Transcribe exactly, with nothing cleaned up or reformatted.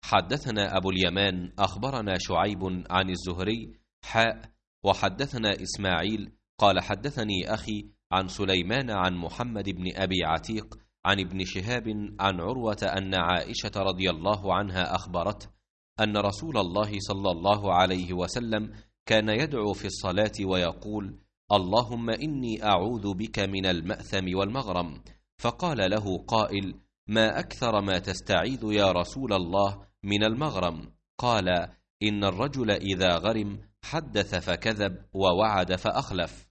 حدثنا أبو اليمان أخبرنا شعيب عن الزهري حاء وحدثنا إسماعيل قال حدثني أخي عن سليمان عن محمد بن أبي عتيق عن ابن شهاب عن عروة أن عائشة رضي الله عنها أخبرته أن رسول الله صلى الله عليه وسلم كان يدعو في الصلاة ويقول: اللهم إني أعوذ بك من المأثم والمغرم. فقال له قائل: ما أكثر ما تستعيذ يا رسول الله من المغرم؟ قال: إن الرجل إذا غرم حدث فكذب ووعد فأخلف.